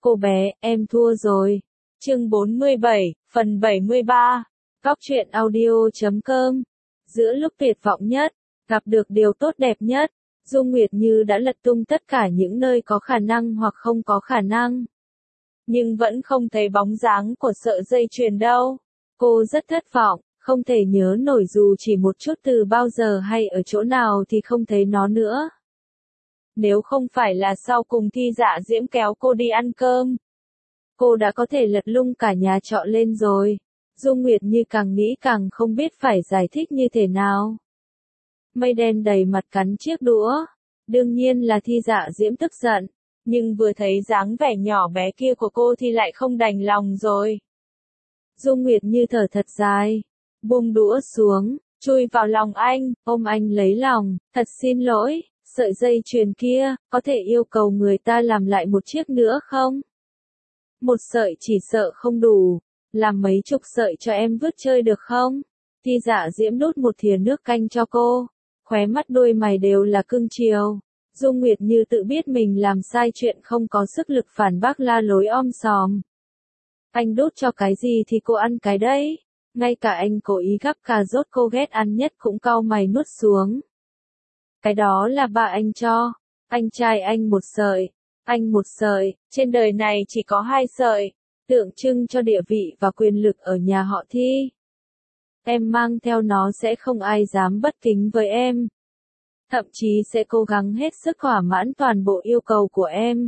Cô bé, em thua rồi. Chương 47, phần 73. Góc truyện audio.com. Giữa lúc tuyệt vọng nhất, gặp được điều tốt đẹp nhất, Dung Nguyệt Như đã lật tung tất cả những nơi có khả năng hoặc không có khả năng. Nhưng vẫn không thấy bóng dáng của sợi dây chuyền đâu. Cô rất thất vọng, không thể nhớ nổi dù chỉ một chút từ bao giờ hay ở chỗ nào thì không thấy nó nữa. Nếu không phải là sau cùng Thi Dạ Diễm kéo cô đi ăn cơm, cô đã có thể lật lung cả nhà trọ lên rồi. Dung Nguyệt Như càng nghĩ càng không biết phải giải thích như thế nào. Mây đen đầy mặt cắn chiếc đũa. Đương nhiên là Thi Dạ Diễm tức giận, nhưng vừa thấy dáng vẻ nhỏ bé kia của cô thì lại không đành lòng rồi. Dung Nguyệt Như thở thật dài, buông đũa xuống, chui vào lòng anh, ôm anh lấy lòng, thật xin lỗi, sợi dây chuyền kia, có thể yêu cầu người ta làm lại một chiếc nữa không? Một sợi chỉ sợ không đủ, làm mấy chục sợi cho em vứt chơi được không? Thi Dạ Diễm đút một thìa nước canh cho cô, khóe mắt đôi mày đều là cưng chiều. Dung Nguyệt Như tự biết mình làm sai chuyện không có sức lực phản bác la lối om sòm. Anh đút cho cái gì thì cô ăn cái đấy. Ngay cả anh cố ý gắp cà rốt cô ghét ăn nhất cũng cau mày nuốt xuống. Cái đó là ba anh cho. Anh trai anh một sợi. Anh một sợi, trên đời này chỉ có hai sợi. Tượng trưng cho địa vị và quyền lực ở nhà họ Thi. Em mang theo nó sẽ không ai dám bất kính với em. Thậm chí sẽ cố gắng hết sức thỏa mãn toàn bộ yêu cầu của em.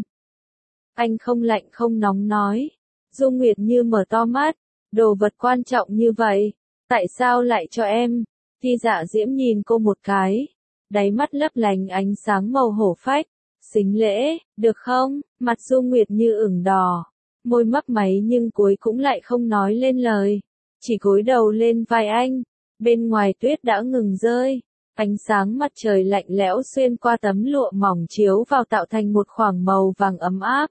Anh không lạnh không nóng nói. Dung Nguyệt Như mở to mắt. Đồ vật quan trọng như vậy, tại sao lại cho em? Thi Dạ Diễm nhìn cô một cái, đáy mắt lấp lánh ánh sáng màu hổ phách. Xính lễ, được không? Mặt Dung Nguyệt Như ửng đỏ, môi mấp máy nhưng cuối cũng lại không nói lên lời, chỉ gối đầu lên vai anh. Bên ngoài tuyết đã ngừng rơi, ánh sáng mặt trời lạnh lẽo xuyên qua tấm lụa mỏng chiếu vào tạo thành một khoảng màu vàng ấm áp.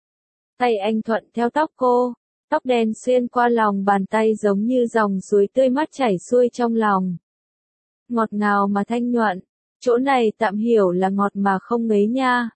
Tay anh thuận theo tóc cô. Tóc đen xuyên qua lòng bàn tay giống như dòng suối tươi mát chảy xuôi trong lòng. Ngọt ngào mà thanh nhuận, chỗ này tạm hiểu là ngọt mà không ngấy nha.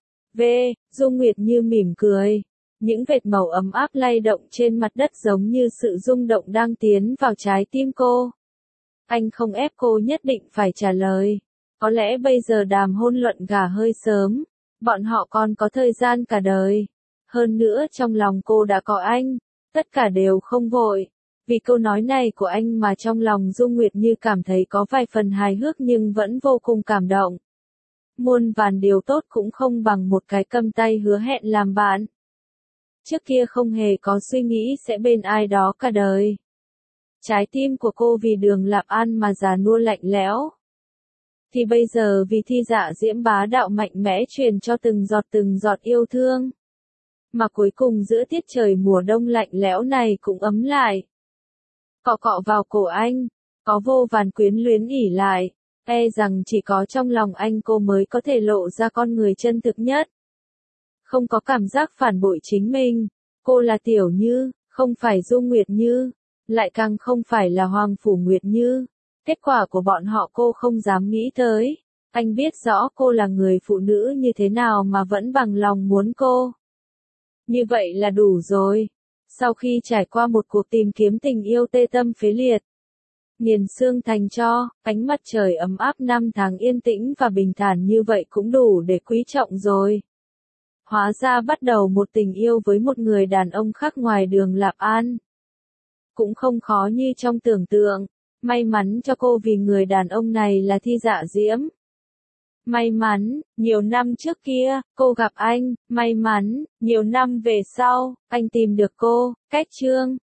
Dung Nguyệt Như mỉm cười. Những vệt màu ấm áp lay động trên mặt đất giống như sự rung động đang tiến vào trái tim cô. Anh không ép cô nhất định phải trả lời. Có lẽ bây giờ đàm hôn luận gả hơi sớm. Bọn họ còn có thời gian cả đời. Hơn nữa trong lòng cô đã có anh. Tất cả đều không vội. Vì câu nói này của anh mà trong lòng Dung Nguyệt Như cảm thấy có vài phần hài hước nhưng vẫn vô cùng cảm động. Muôn vàn điều tốt cũng không bằng một cái cầm tay hứa hẹn làm bạn. Trước kia không hề có suy nghĩ sẽ bên ai đó cả đời. Trái tim của cô vì Đường Lạp An mà già nua lạnh lẽo. Thì bây giờ vì Thi Dạ Diễm bá đạo mạnh mẽ truyền cho từng giọt yêu thương. Mà cuối cùng giữa tiết trời mùa đông lạnh lẽo này cũng ấm lại. Cọ cọ vào cổ anh, có vô vàn quyến luyến ỉ lại, rằng chỉ có trong lòng anh cô mới có thể lộ ra con người chân thực nhất. Không có cảm giác phản bội chính mình, cô là Tiểu Như, không phải Dung Nguyệt Như, lại càng không phải là Hoàng Phủ Nguyệt Như. Kết quả của bọn họ cô không dám nghĩ tới. Anh biết rõ cô là người phụ nữ như thế nào mà vẫn bằng lòng muốn cô. Như vậy là đủ rồi. Sau khi trải qua một cuộc tìm kiếm tình yêu tê tâm phế liệt, nghiền xương thành tro, ánh mặt trời ấm áp năm tháng yên tĩnh và bình thản như vậy cũng đủ để quý trọng rồi. Hóa ra bắt đầu một tình yêu với một người đàn ông khác ngoài Đường Lạp An. Cũng không khó như trong tưởng tượng. May mắn cho cô vì người đàn ông này là Thi Dạ Diễm. May mắn, nhiều năm trước kia, cô gặp anh. May mắn, nhiều năm về sau, anh tìm được cô. Cách chương